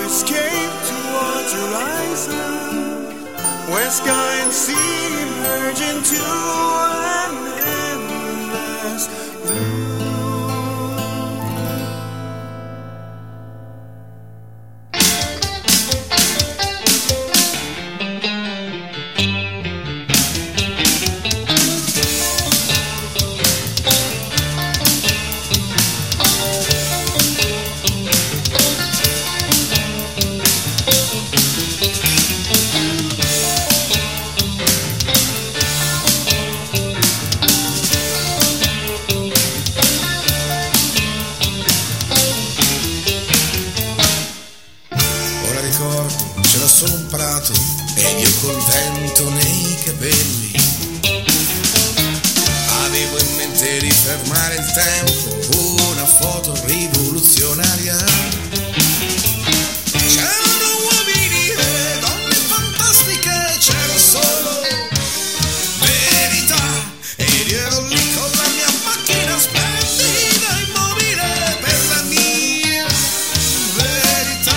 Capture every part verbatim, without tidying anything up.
escape towards horizon, where sky and sea merge into an endless blue. C'era solo un prato ed io col vento nei capelli avevo in mente di fermare il tempo, una foto rivoluzionaria. C'erano uomini e donne fantastiche, c'era solo verità ed io ero lì con la mia macchina splendida immobile per la mia verità.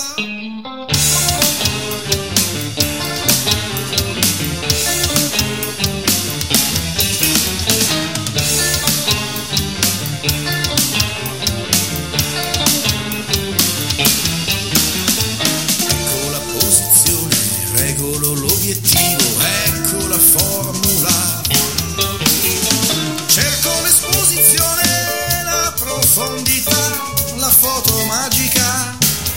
Regolo l'obiettivo, ecco la formula. Cerco l'esposizione, la profondità, la foto magica.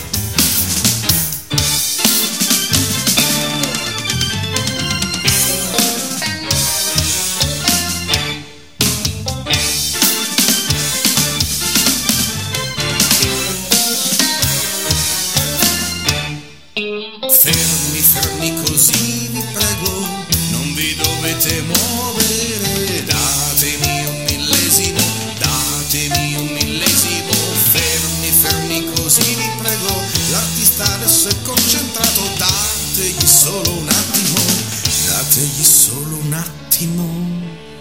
Fermi, fermi così vi prego, non vi dovete muovere, datemi un millesimo, datemi un millesimo. Fermi, fermi così vi prego, l'artista adesso è concentrato, dategli solo un attimo, dategli solo un attimo.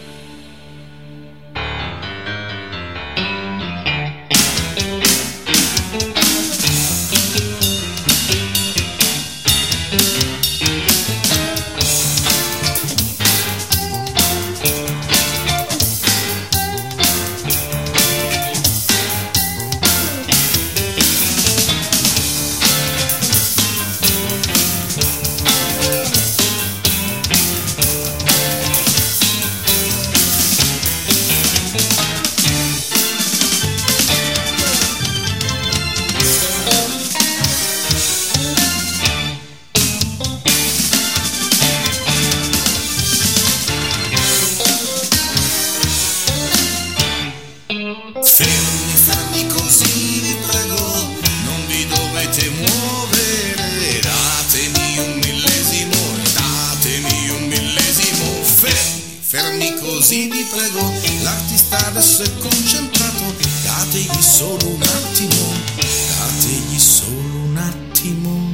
Fermi, fermi così vi prego, non vi dovete muovere, datemi un millesimo, datemi un millesimo. Fermi, fermi così vi prego, l'artista adesso è concentrato, dategli solo un attimo, dategli solo un attimo.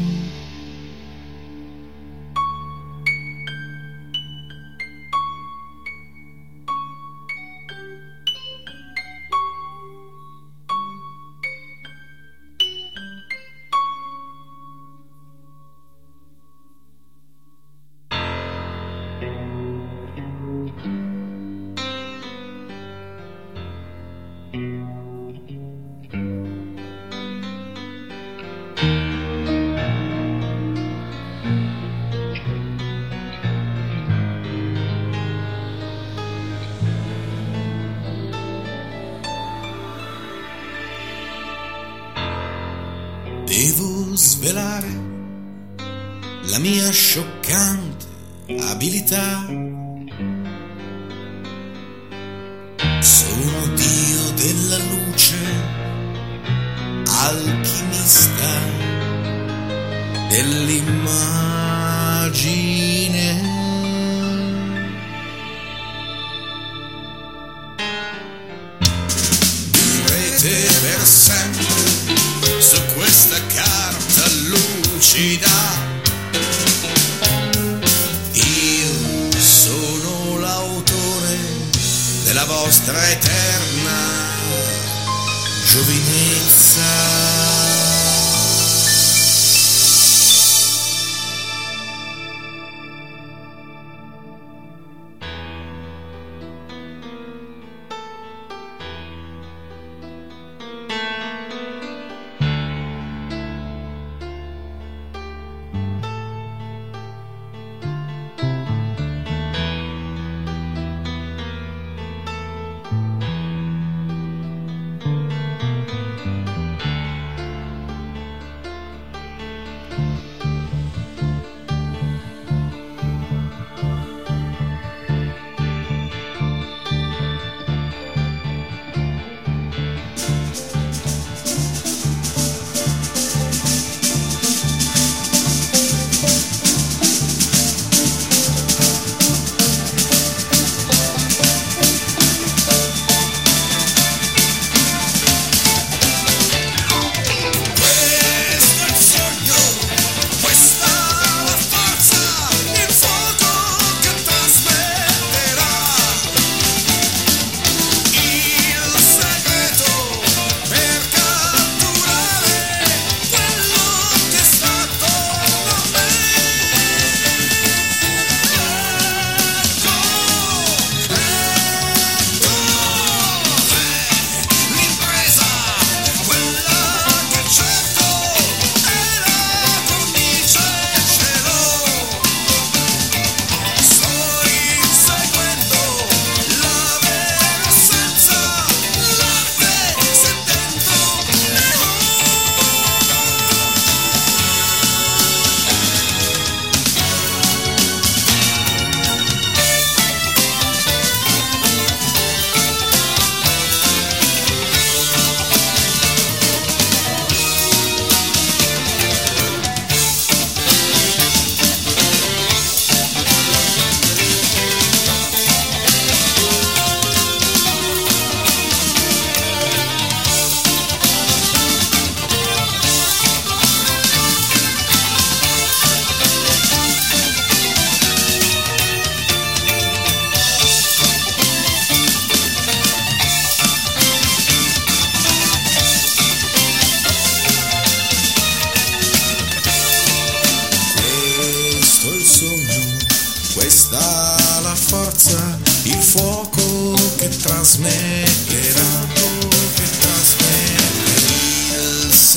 Devo svelare la mia scioccante abilità. Sono Dio della luce, alchimista dell'immagine. Vivrete per sempre su questa carta lucida. Io sono l'autore della vostra eterna giovinezza.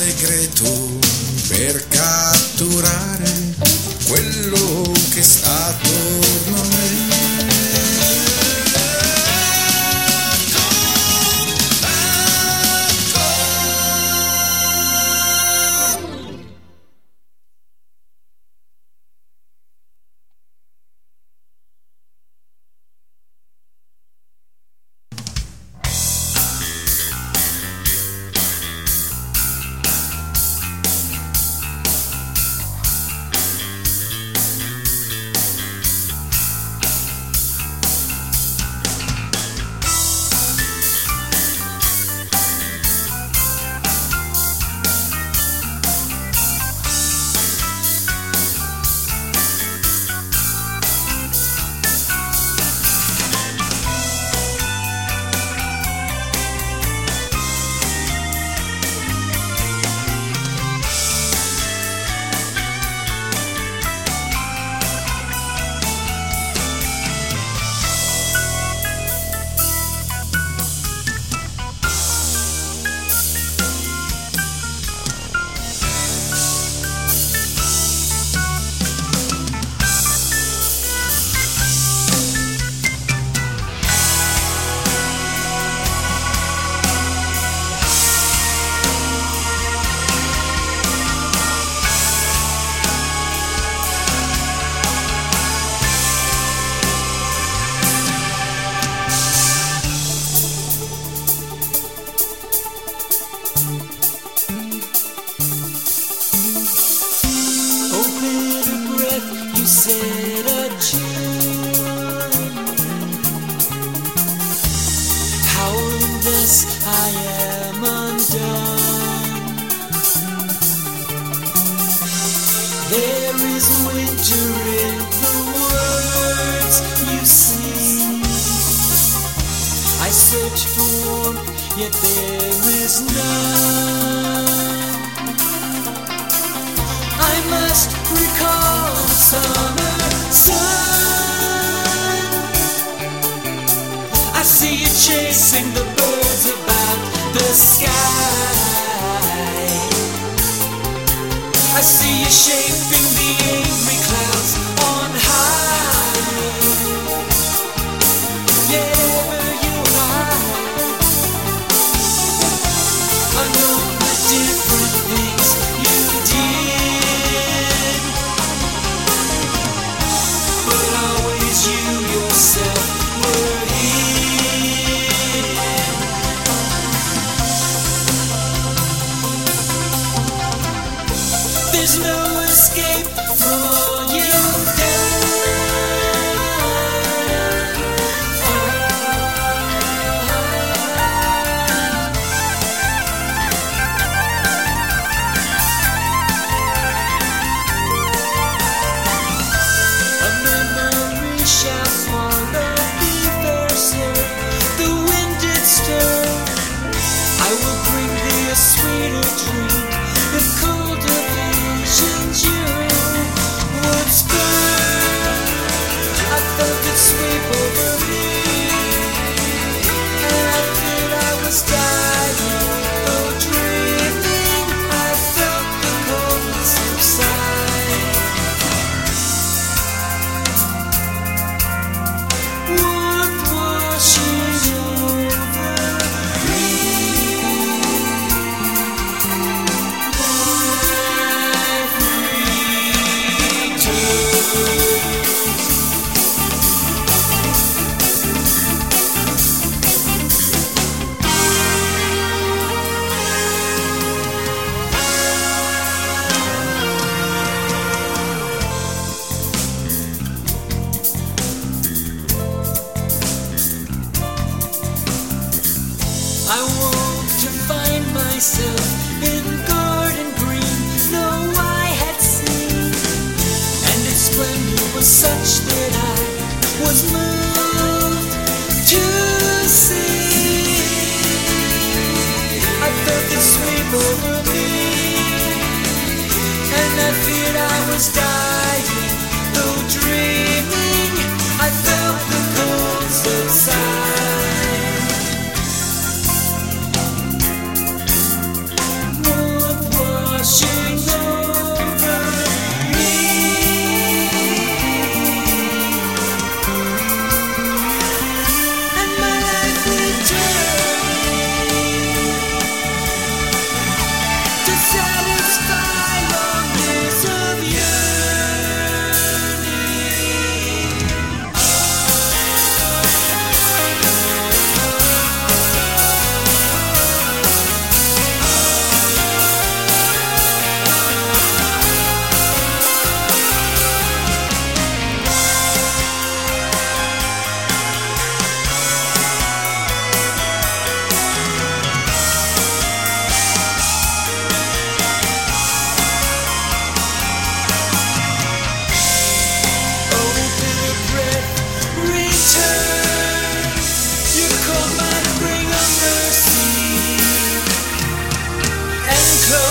segreto per catturare quello che sta attorno a me.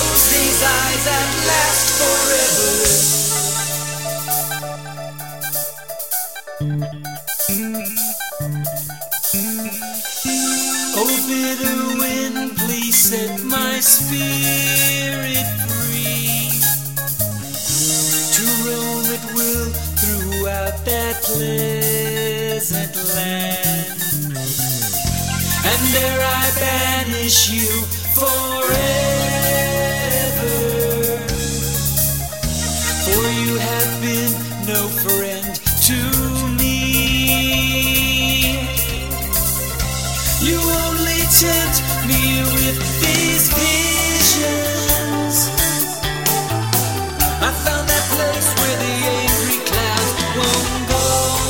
close these eyes at last forever. Oh, bitter wind, please set my spirit free to roam at will throughout that pleasant land. And there I banish you forever, for you have been no friend to me. You only tempt me with these visions. I found that place where the angry clouds won't go.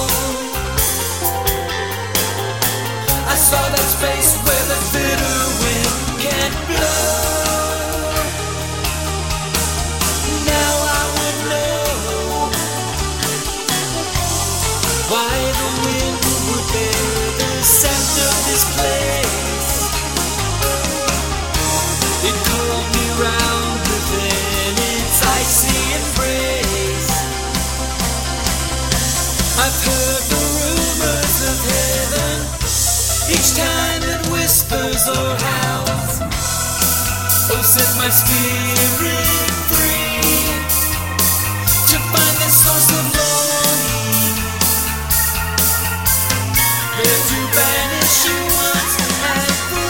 I saw that space where the bitter wind can't blow. Now I would know why the wind would bear the scent of this place. It called me round within its icy embrace. I've heard the rumors of heaven each time it whispers or howls. Oh, set my spirit free to find the source of longing, there to banish you once and for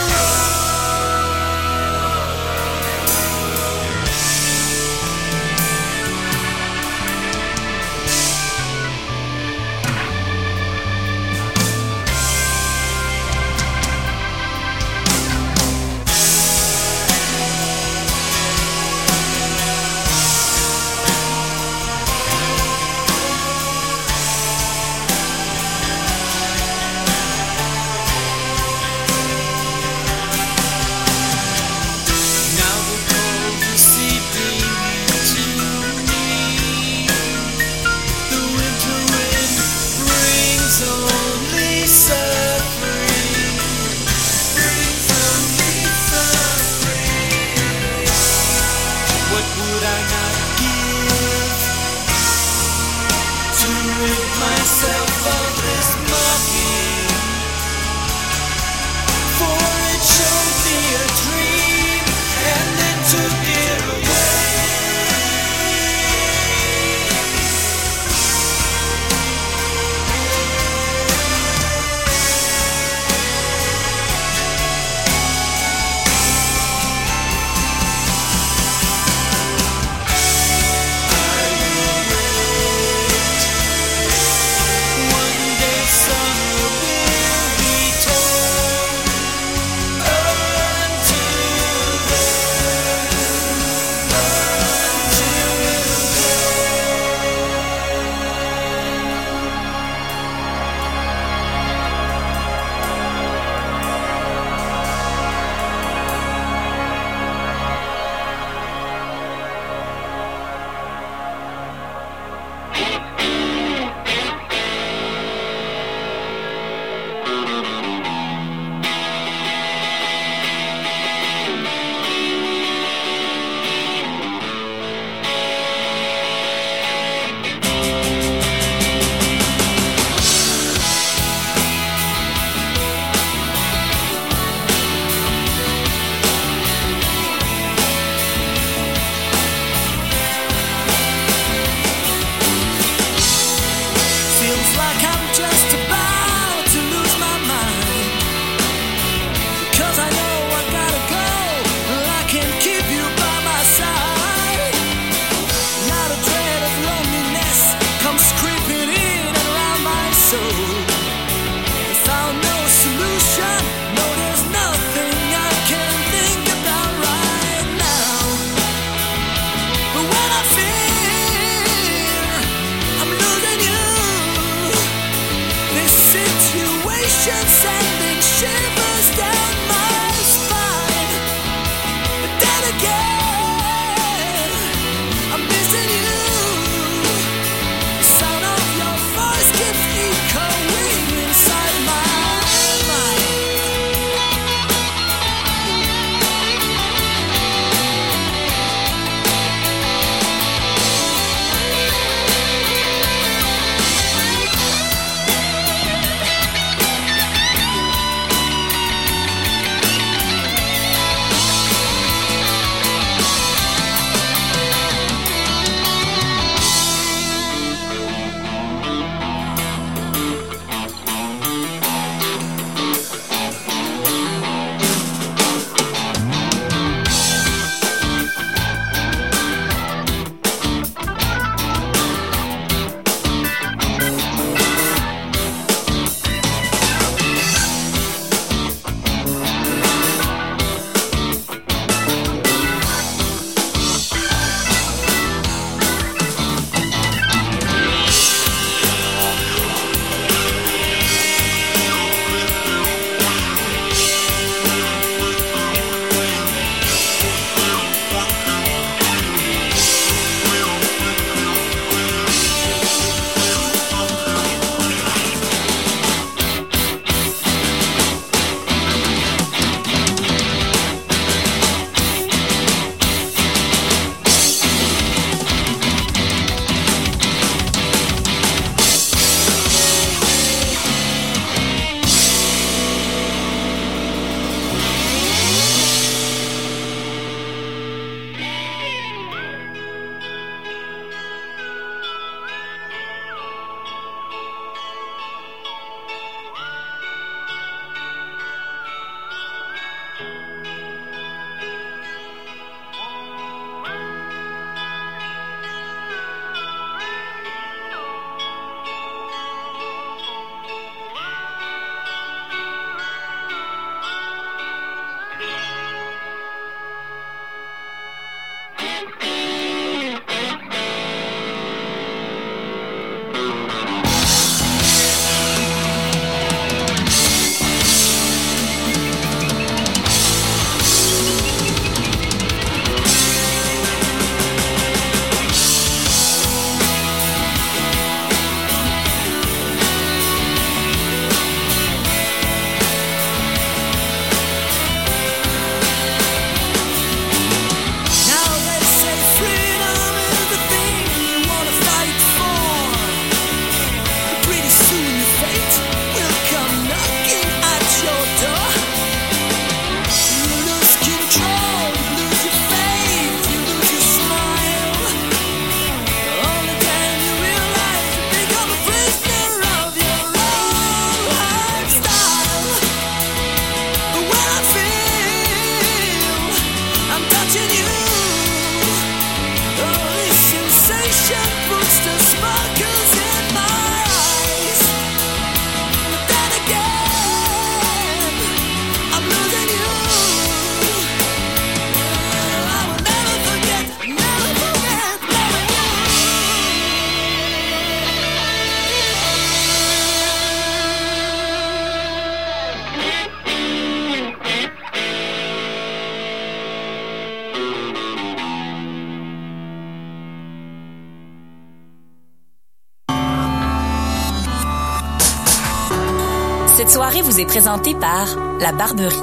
Cette soirée vous est présentée par La Barberie.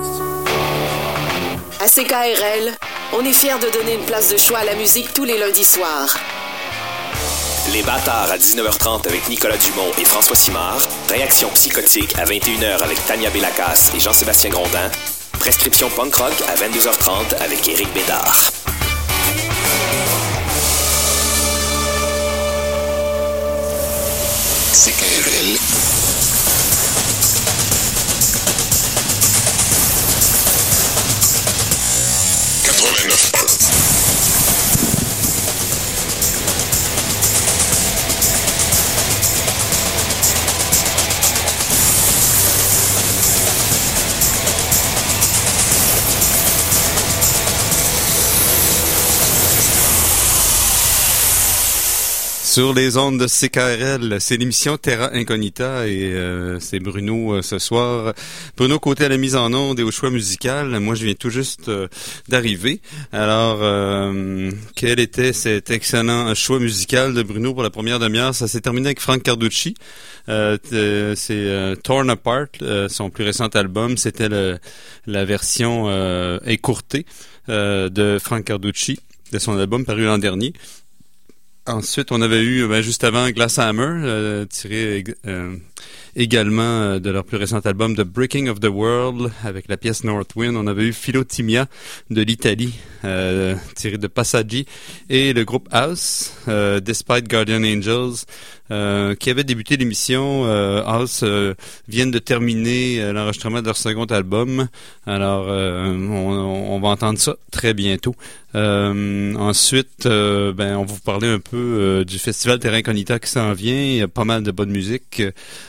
À C K R L, on est fiers de donner une place de choix à la musique tous les lundis soirs. Les Bâtards à dix-neuf heures trente avec Nicolas Dumont et François Simard. Réaction psychotique à vingt et une heures avec Tania Bélacasse et Jean-Sébastien Grondin. Prescription punk rock à vingt-deux heures trente avec Éric Bédard. C K R L. quatre-vingt-neuf point un. Sur les ondes de C K R L, c'est l'émission Terra Incognita et euh, c'est Bruno euh, ce soir. Bruno côté à la mise en onde et au choix musical. Moi, je viens tout juste euh, d'arriver. Alors, euh, quel était cet excellent choix musical de Bruno pour la première demi-heure? Ça s'est terminé avec Frank Carducci. Euh, t- c'est euh, Torn Apart, euh, son plus récent album. C'était le, la version euh, écourtée euh, de Frank Carducci, de son album paru l'an dernier. Ensuite, on avait eu, ben, juste avant, Glass Hammer, euh, tiré euh, également euh, de leur plus récent album The Breaking of the World, avec la pièce North Wind. On avait eu Philotimia de l'Italie, euh, tiré de Passaggi, et le groupe House, euh, Despite Guardian Angels, euh, qui avait débuté l'émission. euh, House euh, viennent de terminer euh, l'enregistrement de leur second album. Alors, euh, on, on va entendre ça très bientôt. Euh, ensuite, euh, ben, on va vous parler un peu euh, du festival Terra Incognita qui s'en vient. Il y a pas mal de bonne musique.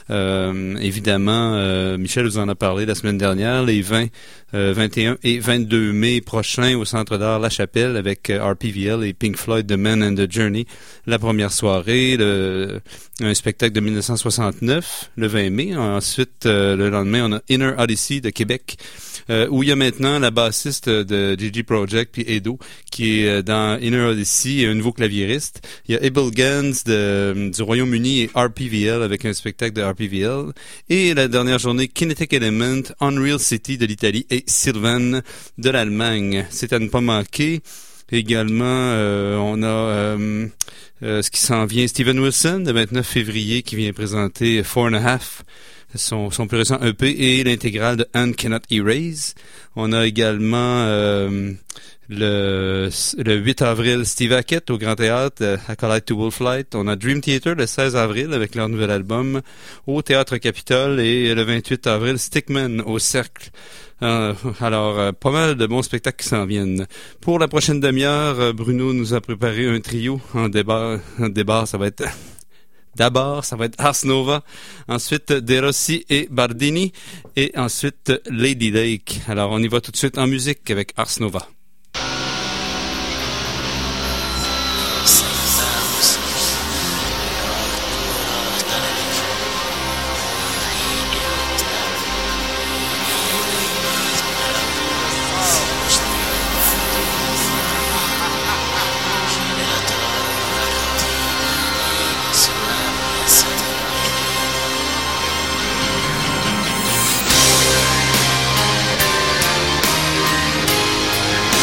Euh, évidemment, euh, Michel vous en a parlé la semaine dernière, les vingt, euh, vingt et un et vingt-deux mai prochains au Centre d'art La Chapelle avec euh, R P V L et Pink Floyd, The Man and the Journey. La première soirée, le, un spectacle de dix-neuf cent soixante-neuf, le vingt mai. Ensuite, euh, le lendemain, on a Inner Odyssey de Québec. Euh, où il y a maintenant la bassiste de Gigi Project puis Edo qui est dans Inner Odyssey et un nouveau claviériste. Il y a Abel Gans de, du Royaume-Uni et R P V L avec un spectacle de R P V L. Et la dernière journée, Kinetic Element, Unreal City de l'Italie et Sylvan de l'Allemagne. C'est à ne pas manquer. Également, euh, on a euh, euh, ce qui s'en vient, Steven Wilson, le vingt-neuf février, qui vient présenter Four and a Half, son, son plus récent E P, et l'intégrale de Hand Cannot Erase. On a également euh, le, le huit avril, Steve Hackett au Grand Théâtre à Collide to Wolflight. On a Dream Theater le seize avril avec leur nouvel album au Théâtre Capitole, et le vingt-huit avril, Stickman au Cercle. Euh, alors, euh, pas mal de bons spectacles qui s'en viennent. Pour la prochaine demi-heure, euh, Bruno nous a préparé un trio en débat. En débat, ça va être... D'abord, ça va être Ars Nova, ensuite De Rossi et Bardini, et ensuite Lady Lake. Alors, on y va tout de suite en musique avec Ars Nova. We'll be right back.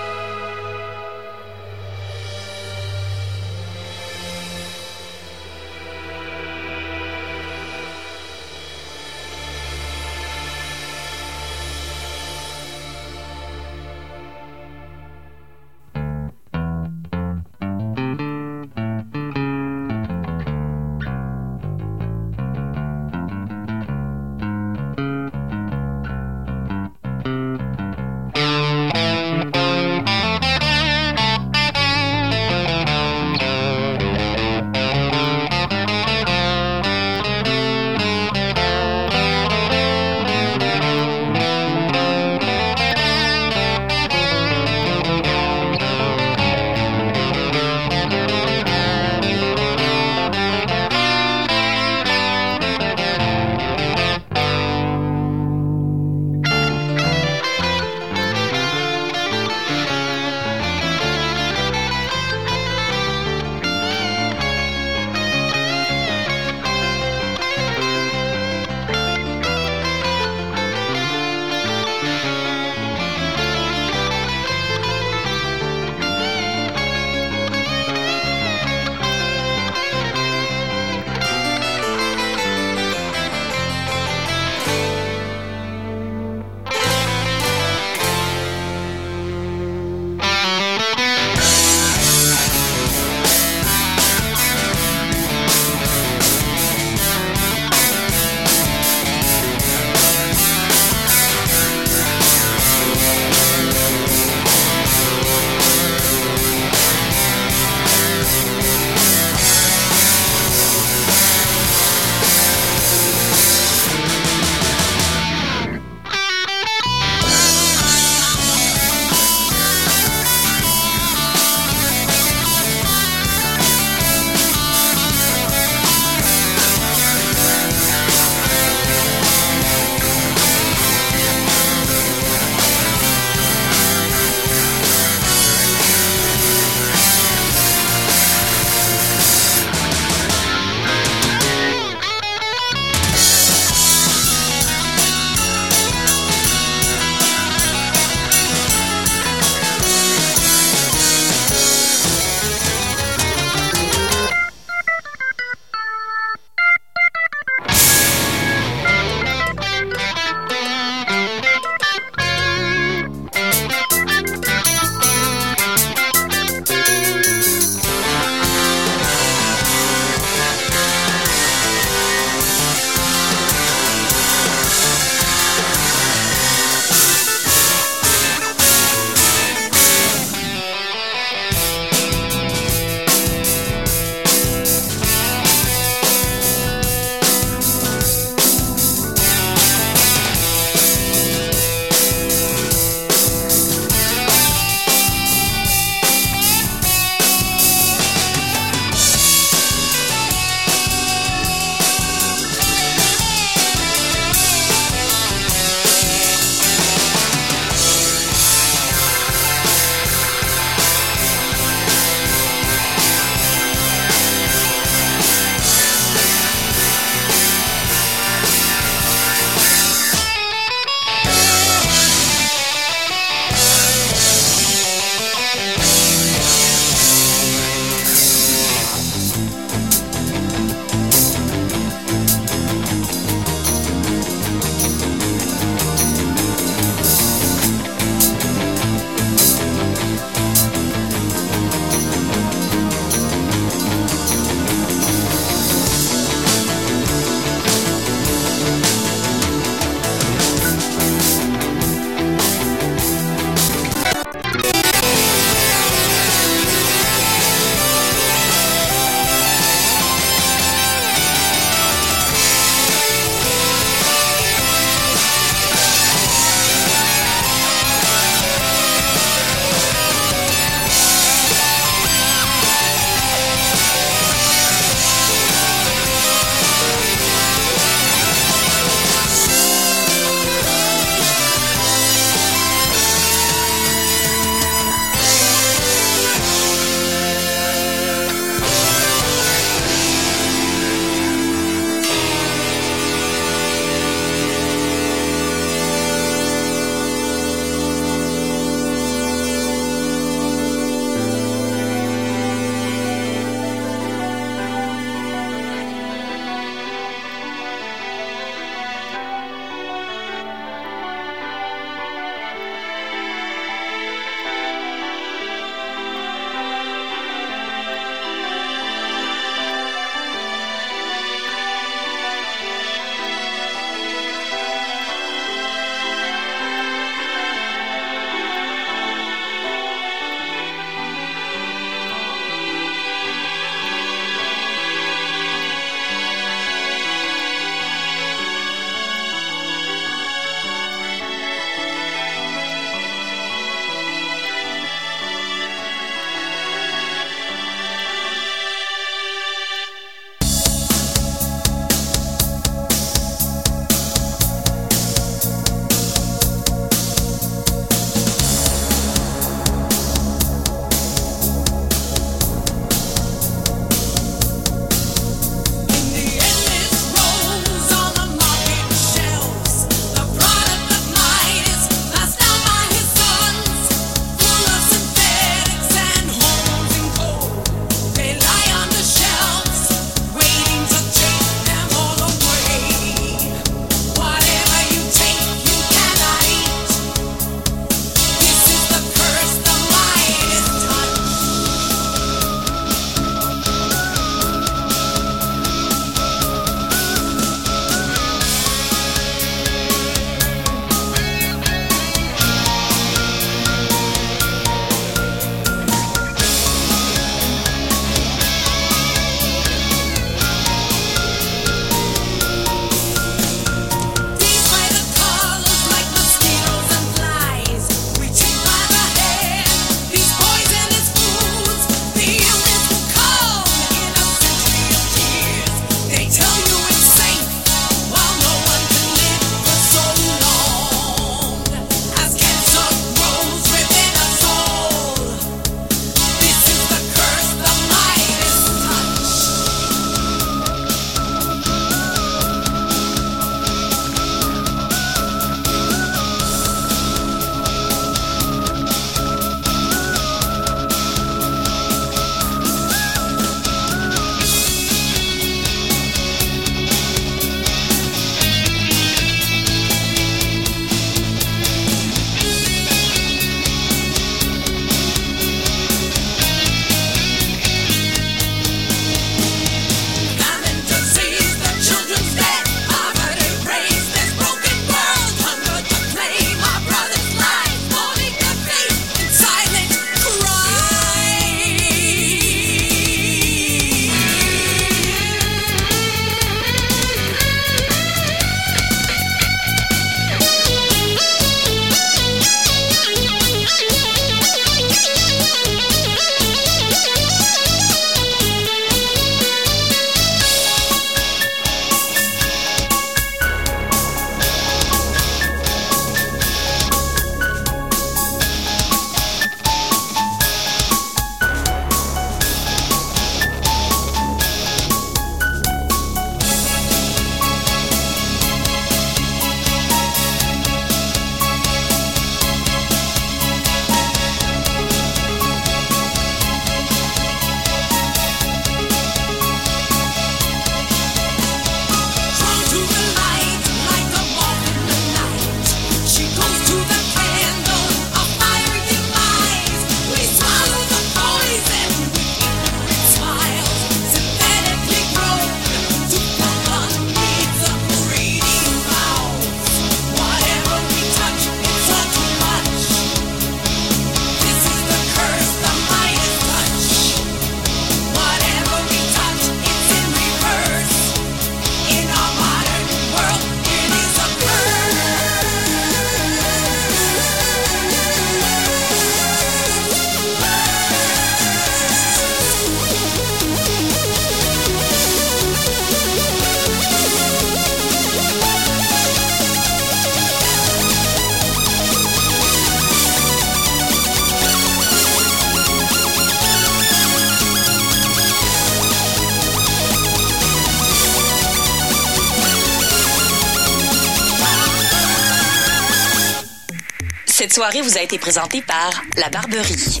Cette soirée vous a été présentée par La Barberie.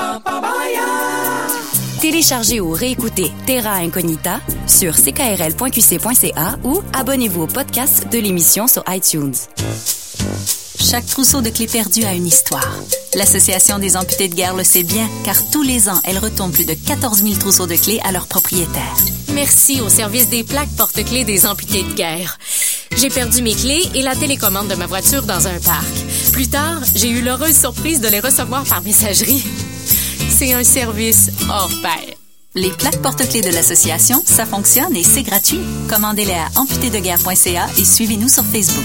Téléchargez ou réécoutez Terra Incognita sur c k r l point q c point c a ou abonnez-vous au podcast de l'émission sur iTunes. Chaque trousseau de clés perdues a une histoire. L'Association des amputés de guerre le sait bien, car tous les ans, elle retourne plus de quatorze mille trousseaux de clés à leurs propriétaires. Merci au service des plaques porte-clés des amputés de guerre. J'ai perdu mes clés et la télécommande de ma voiture dans un parc. Plus tard, j'ai eu l'heureuse surprise de les recevoir par messagerie. C'est un service hors pair. Les plaques porte-clés de l'Association, ça fonctionne et c'est gratuit. Commandez-les à amputés de guerre point c a et suivez-nous sur Facebook.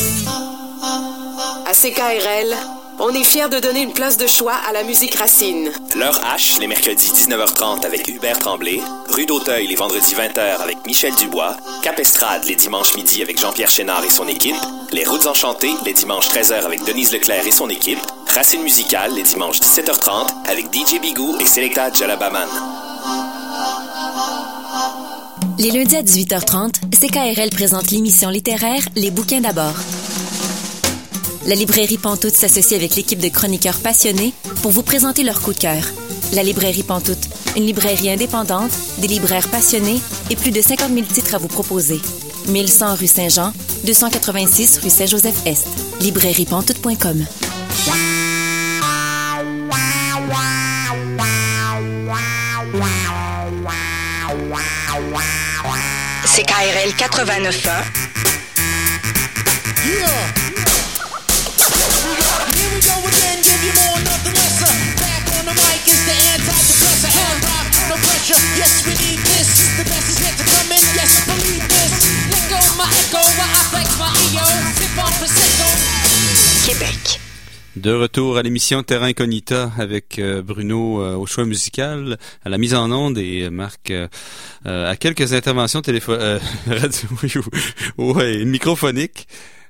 À C K R L, on est fiers de donner une place de choix à la musique racine. L'heure H, les mercredis dix-neuf heures trente avec Hubert Tremblay, Rue d'Auteuil les vendredis vingt heures avec Michel Dubois, Cap Estrade les dimanches midi avec Jean-Pierre Chénard et son équipe, Les Routes Enchantées les dimanches treize heures avec Denise Leclerc et son équipe, Racine Musicale les dimanches dix-sept heures trente avec D J Bigou et Selecta Jalabaman. Les lundis à dix-huit heures trente, C K R L présente l'émission littéraire Les bouquins d'abord. La librairie Pantoute s'associe avec l'équipe de chroniqueurs passionnés pour vous présenter leur coup de cœur. La librairie Pantoute, une librairie indépendante, des libraires passionnés et plus de cinquante mille titres à vous proposer. mille cent rue Saint-Jean, deux cent quatre-vingt-six rue Saint-Joseph-Est. librairie pantoute point com. C K R L quatre-vingt-neuf ans. Yeah. Here we go again, give you more, nothing lesser. Back on the mic is the antidepressant. Hand rock, no pressure. Yes, we need this. The best is yet to come in. Yes, believe this. Let go my echo, while I flex my E O. Sip on Prosecco. Québec. De retour à l'émission Terra Incognita avec euh, Bruno euh, au choix musical, à la mise en onde et Marc euh, euh, à quelques interventions téléphoniques, euh, radio, oui, ouais, microphoniques.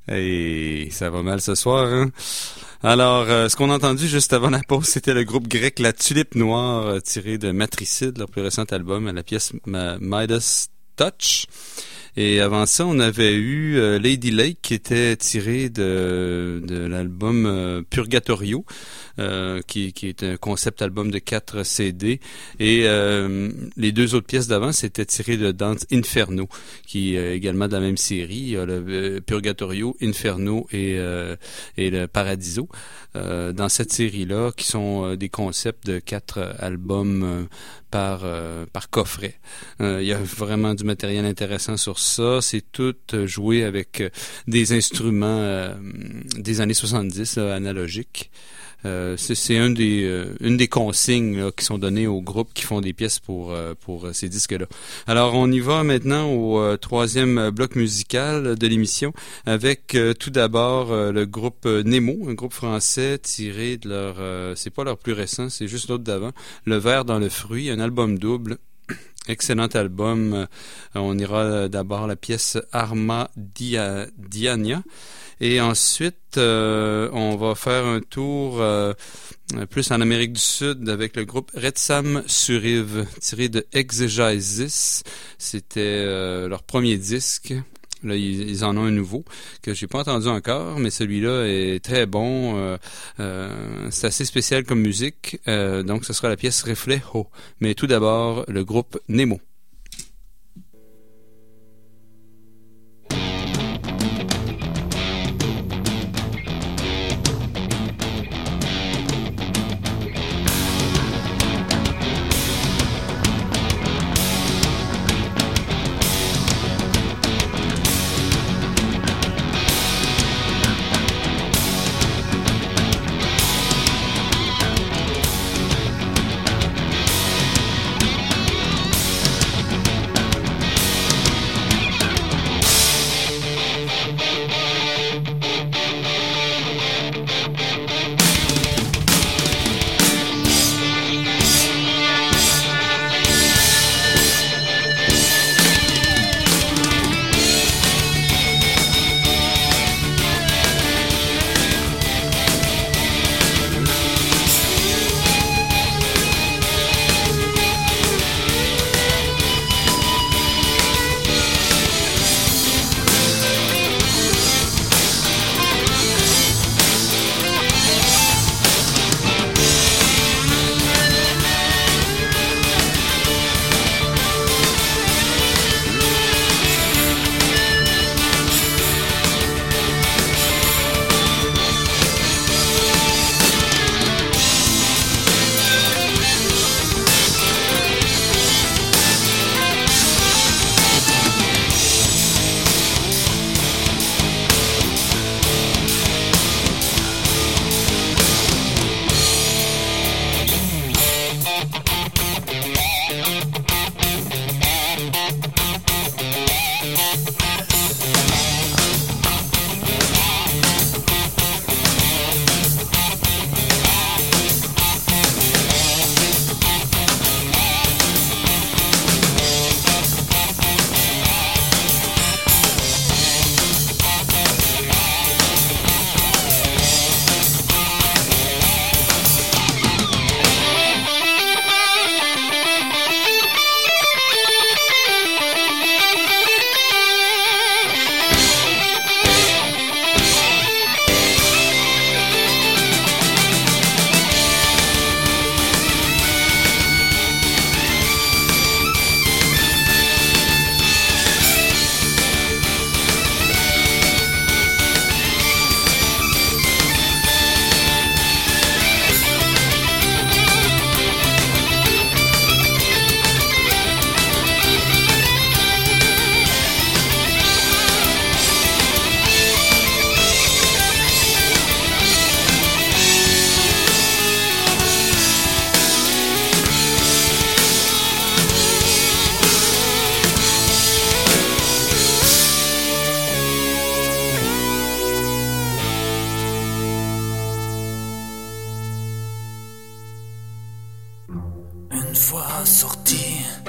Et ça va mal ce soir, hein? Alors, euh, ce qu'on a entendu juste avant la pause, c'était le groupe grec La Tulipe Noire, euh, tiré de Matricide, leur plus récent album, la pièce Ma- Midas Touch. Et avant ça, on avait eu euh, Lady Lake qui était tiré de, de l'album euh, Purgatorio, euh, qui, qui est un concept album de quatre C D. Et euh, les deux autres pièces d'avant, c'était tiré de Dante Inferno, qui est également de la même série. Il y a le euh, Purgatorio, Inferno et, euh, et le Paradiso. Euh, dans cette série-là, qui sont euh, des concepts de quatre euh, albums euh, par euh, par coffret. Euh, il y a vraiment du matériel intéressant sur ça. C'est tout euh, joué avec euh, des instruments euh, des années soixante-dix, euh, analogiques. Euh, c'est, c'est un des, euh, une des consignes là, qui sont données aux groupes qui font des pièces pour euh, pour euh, ces disques-là. Alors, on y va maintenant au euh, troisième bloc musical de l'émission avec euh, tout d'abord euh, le groupe euh, Nemo, un groupe français tiré de leur... Euh, c'est pas leur plus récent, c'est juste l'autre d'avant, Le Ver dans le fruit, un album double. Excellent album. Euh, on ira d'abord la pièce Arma Dia, Diania. Et ensuite, euh, on va faire un tour euh, plus en Amérique du Sud avec le groupe Retsam Suriv, tiré de Exegesis. C'était euh, leur premier disque. Là, ils, ils en ont un nouveau que j'ai pas entendu encore, mais celui-là est très bon. Euh, euh, c'est assez spécial comme musique. Euh, donc, ce sera la pièce Reflet Ho. Mais tout d'abord, le groupe Nemo.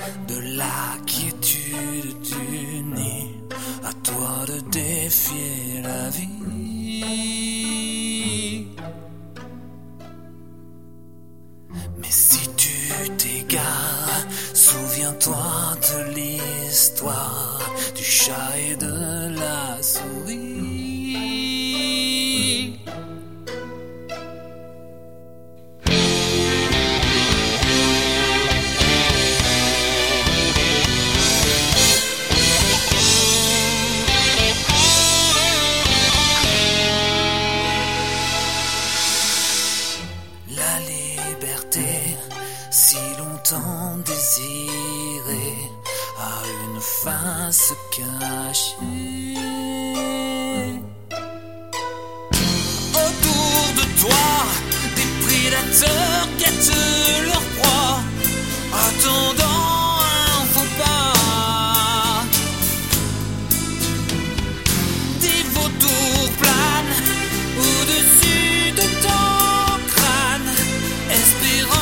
de la quiétude du nid. À toi de défier la vie. Mais si tu t'égares, souviens-toi de l'histoire du chat et de la souris. Tant désiré a une face cachée. Autour de toi, des prédateurs guettent leur proie, attendant un faux pas. Des vautours planent au-dessus de ton crâne, espérant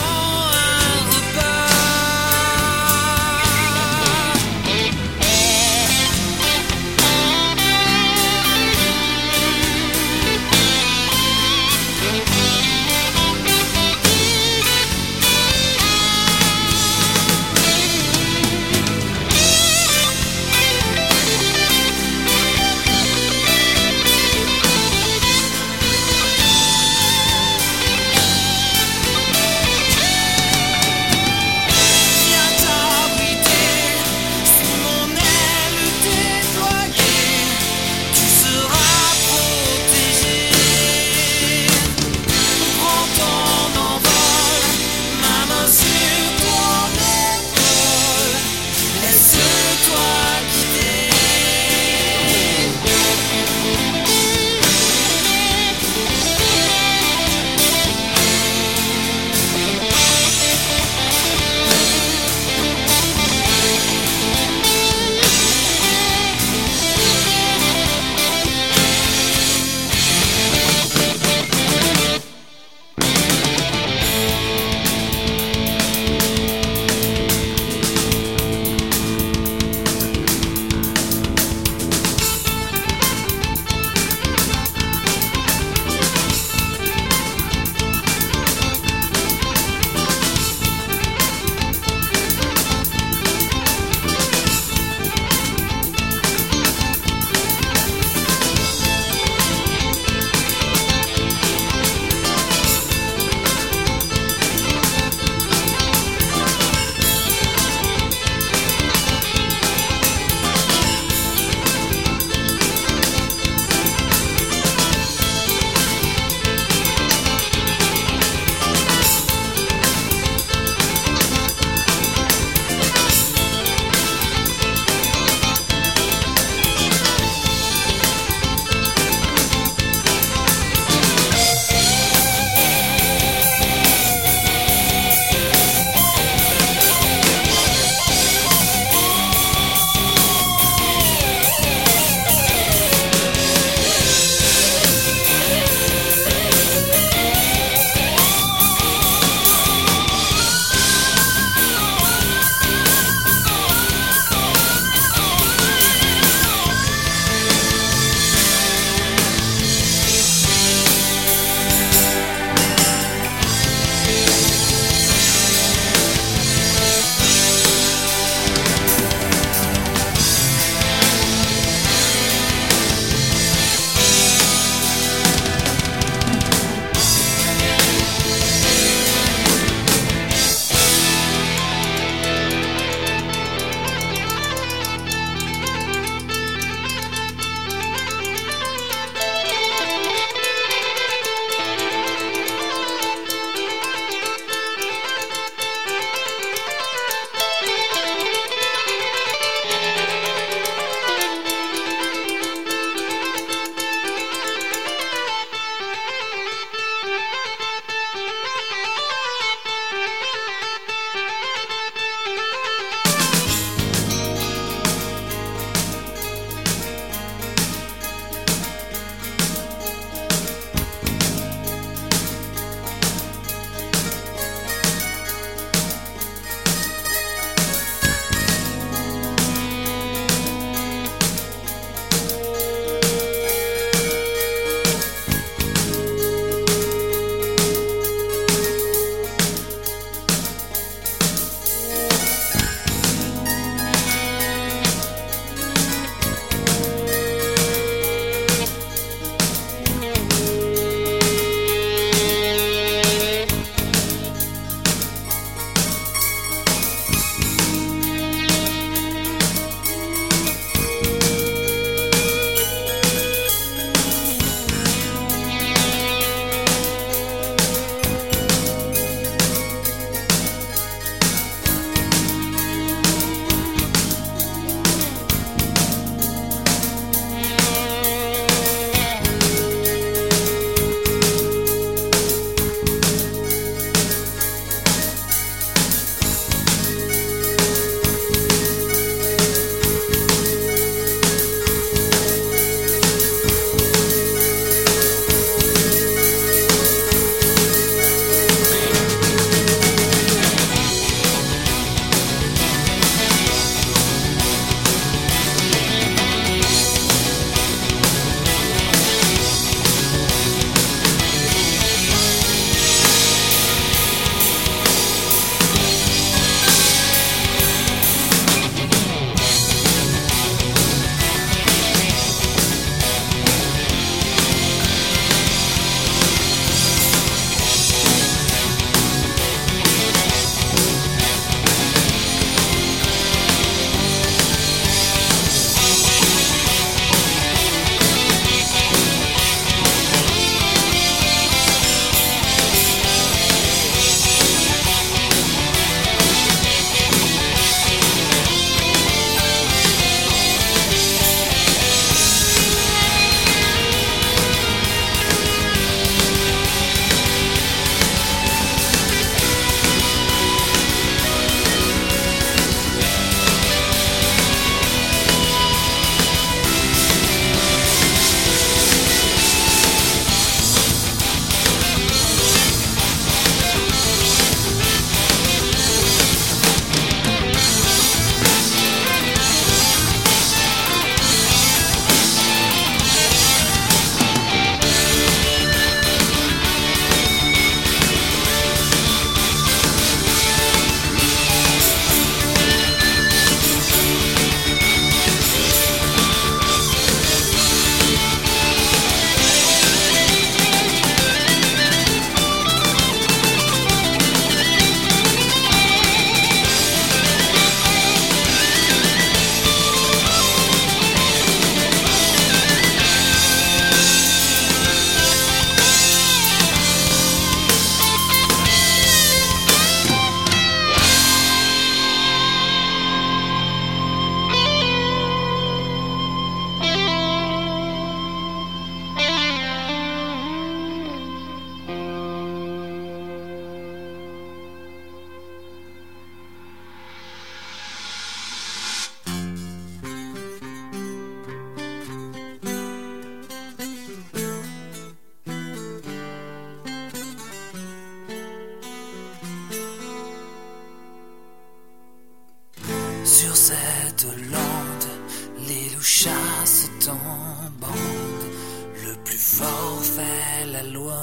cette lande, les loups chassent en bande, le plus fort fait la loi.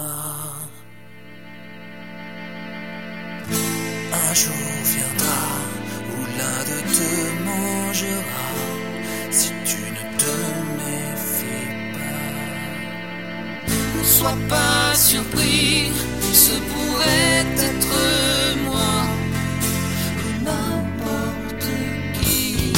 Un jour viendra où l'un de te mangera si tu ne te méfies pas. Ne sois pas surpris, ce pourrait être moi ou n'importe qui.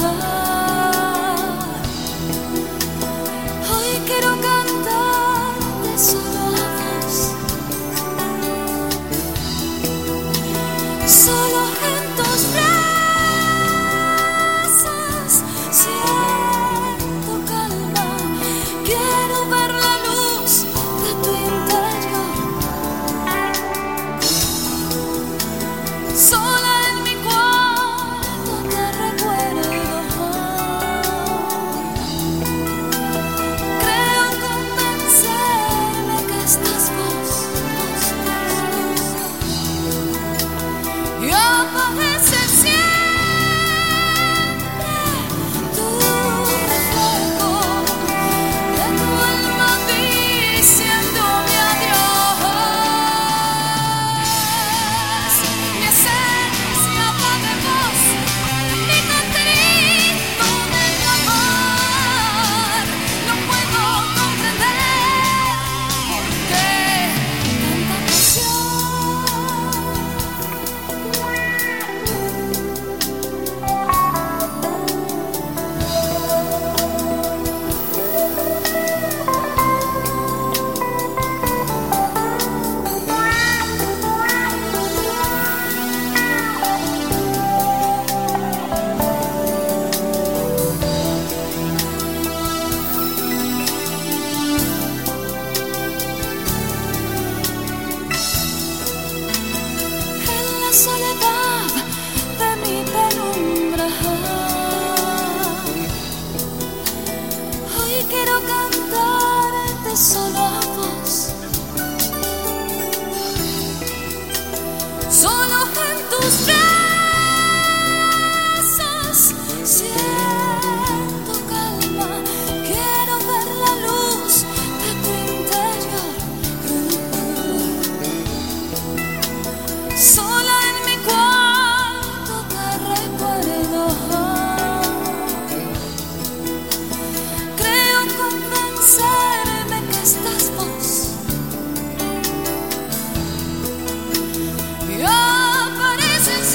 Hoy quiero cantarte solo a vos, solo en tus brazos. Siento calma, quiero ver la luz de tu interior. Sola en mi cuarto te recuerdo. Creo convencerme que estás vos, vos, vos, vos. Y aparece siempre tu reflejo de tu alma diciéndome adiós. Mi esencia va de vos, mi contrito de tu amor. No puedo comprender por qué tanta en la soledad de mi penumbra. Hoy quiero cantarte solo a vos, solo en tus brazos. Siento calma, quiero ver la luz de tu interior. Sola en mi cuarto te recuerdo. Creo convencerme que estás vos. Y apareces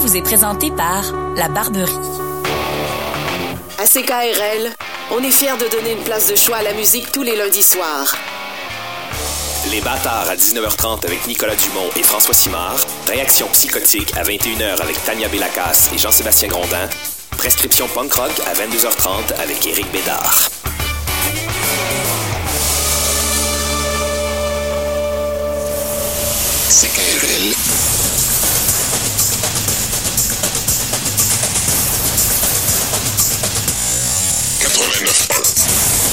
vous est présenté par La Barberie. À C K R L, on est fiers de donner une place de choix à la musique tous les lundis soirs. Les Bâtards à dix-neuf heures trente avec Nicolas Dumont et François Simard. Réaction psychotique à vingt et une heures avec Tania Bélacasse et Jean-Sébastien Grondin. Prescription punk rock à vingt-deux heures trente avec Éric Bédard. C K R L. quatre-vingt-neuf point un.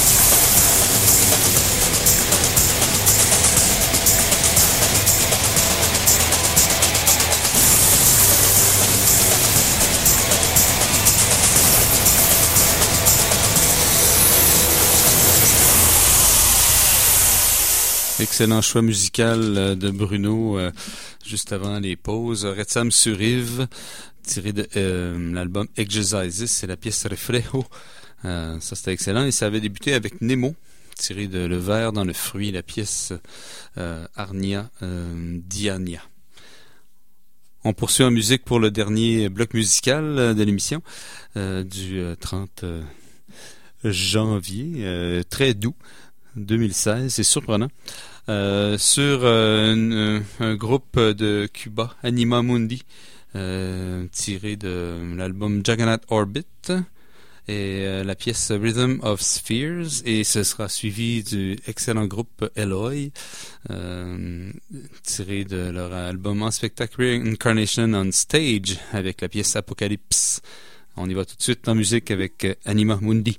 Excellent choix musical de Bruno euh, juste avant les pauses. Retsam sur Rive, tiré de euh, l'album Exercises, c'est la pièce Reflejo. Euh, ça c'était excellent et ça avait débuté avec Nemo, tiré de Le Ver dans le fruit, la pièce euh, Arnia euh, Diania. On poursuit en musique pour le dernier bloc musical de l'émission euh, du euh, trente janvier, euh, très doux. deux mille seize, c'est surprenant. Euh, sur euh, un, un groupe de Cuba, Anima Mundi, euh, tiré de l'album Juggernaut Orbit, et euh, la pièce Rhythm of Spheres, et ce sera suivi du excellent groupe Eloy, euh, tiré de leur album en spectacle Reincarnation on Stage, avec la pièce Apocalypse. On y va tout de suite en musique avec Anima Mundi.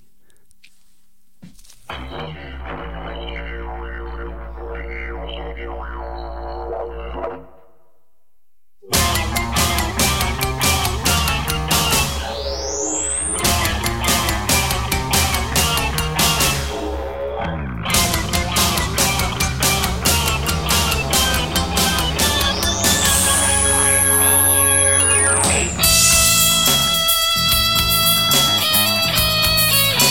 We'll be right back.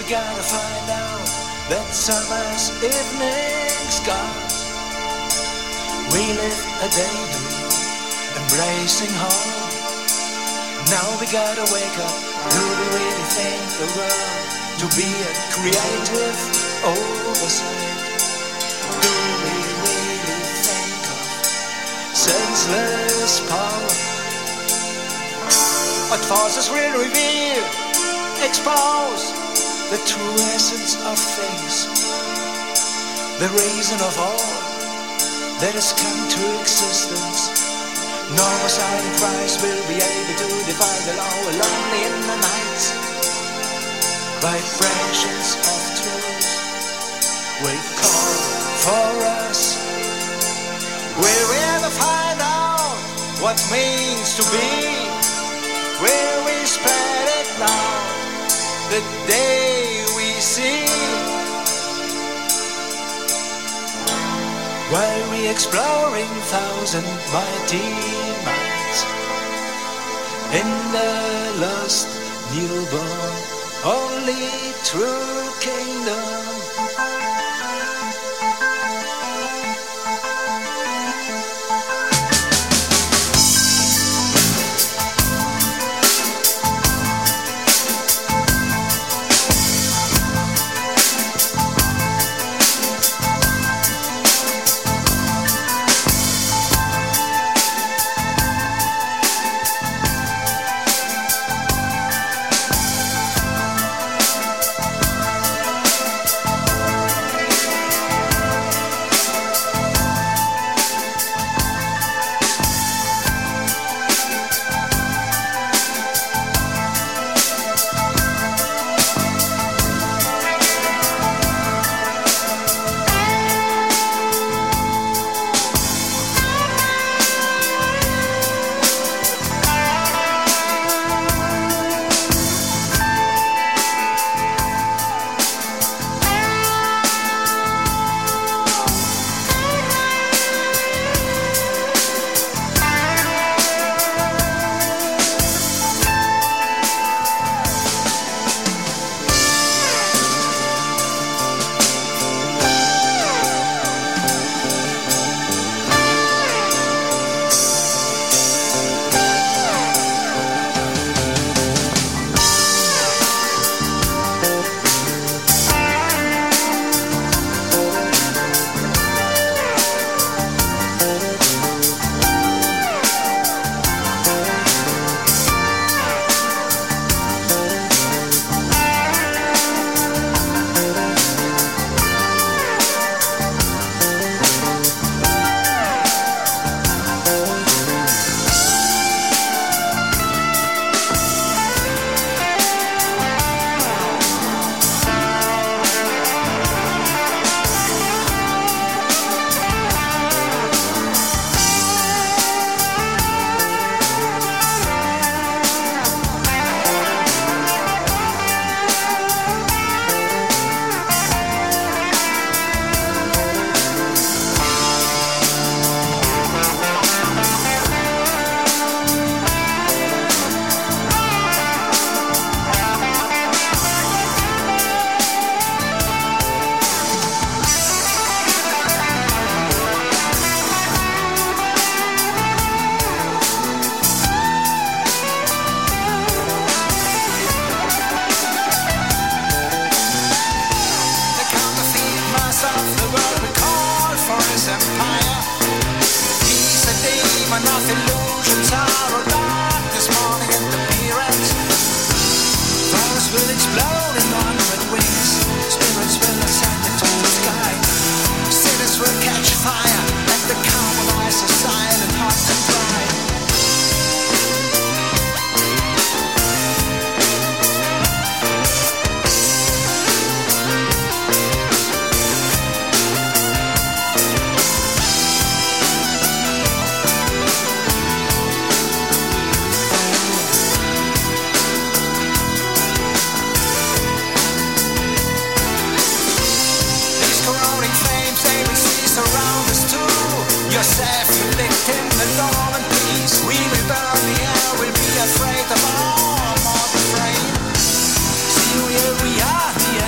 gotta find out that summer's evening's gone. We live a daydream, embracing home. Now we gotta wake up. Do we really think the world to be a creative oversight? Do we really think of senseless power? What forces will reveal, expose the true essence of things, the reason of all that has come to existence. No silent cries will be able to divide the law alone in the night. Vibrations of truth will call for us. Will we ever find out what means to be? Will we spread it now, the day we see? While we exploring thousand mighty minds in the lost newborn, only true kingdom. Afraid of all more afraid. See, here we are, the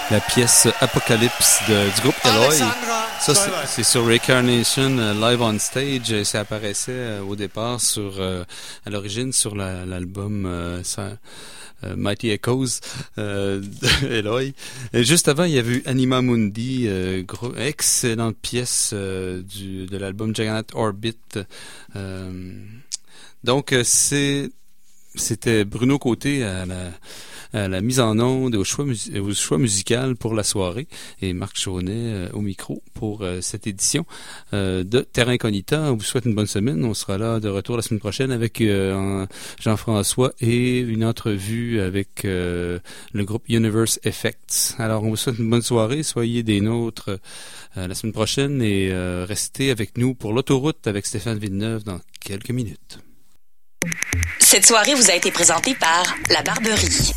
la pièce Apocalypse de, du groupe Eloy. Ça, c'est, c'est sur Reincarnation euh, Live on Stage. Et ça apparaissait euh, au départ sur, euh, à l'origine sur la, l'album euh, ça, euh, Mighty Echoes euh, d'Eloy. Et juste avant, il y avait eu Anima Mundi, euh, gros, excellente pièce euh, du, de l'album Giant Orbit. Euh, donc, c'est, c'était Bruno Côté à la... à la mise en onde et au choix, mus- au choix musical pour la soirée et Marc Chaunet euh, au micro pour euh, cette édition euh, de Terra Incognita. On vous souhaite une bonne semaine. On sera là de retour la semaine prochaine avec euh, Jean-François et une entrevue avec euh, le groupe Universe Effects. Alors, on vous souhaite une bonne soirée. Soyez des nôtres euh, la semaine prochaine et euh, restez avec nous pour l'autoroute avec Stéphane Villeneuve dans quelques minutes. Cette soirée vous a été présentée par La Barberie.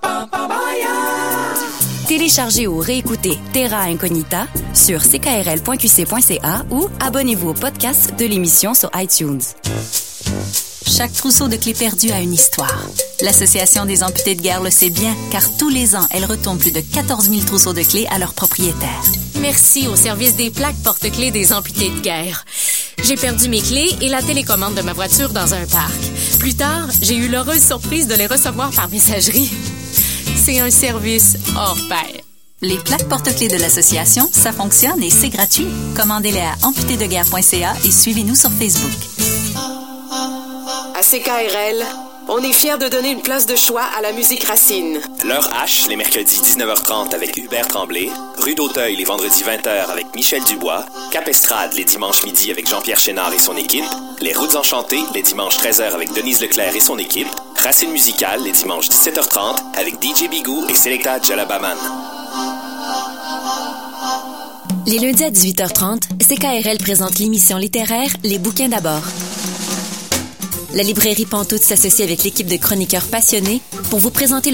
Téléchargez ou réécoutez Terra Incognita sur c k r l point q c point c a ou abonnez-vous au podcast de l'émission sur iTunes. Chaque trousseau de clés perdues a une histoire. L'Association des amputés de guerre le sait bien, car tous les ans, elle retourne plus de quatorze mille trousseaux de clés à leurs propriétaires. Merci au service des plaques porte-clés des amputés de guerre. J'ai perdu mes clés et la télécommande de ma voiture dans un parc. Plus tard, j'ai eu l'heureuse surprise de les recevoir par messagerie. C'est un service hors pair. Les plaques porte-clés de l'association, ça fonctionne et c'est gratuit. Commandez-les à amputés de guerre point c a et suivez-nous sur Facebook. À C K R L, on est fiers de donner une place de choix à la musique racine. L'heure H, les mercredis dix-neuf heures trente avec Hubert Tremblay, Rue d'Auteuil les vendredis vingt heures avec Michel Dubois, Capestrade les dimanches midi avec Jean-Pierre Chénard et son équipe, Les Routes Enchantées les dimanches treize heures avec Denise Leclerc et son équipe, Racine musicale les dimanches dix-sept heures trente avec D J Bigou et Selecta Jalabaman. Les lundis à dix-huit heures trente, C K R L présente l'émission littéraire Les bouquins d'abord. La librairie Pantoute s'associe avec l'équipe de chroniqueurs passionnés pour vous présenter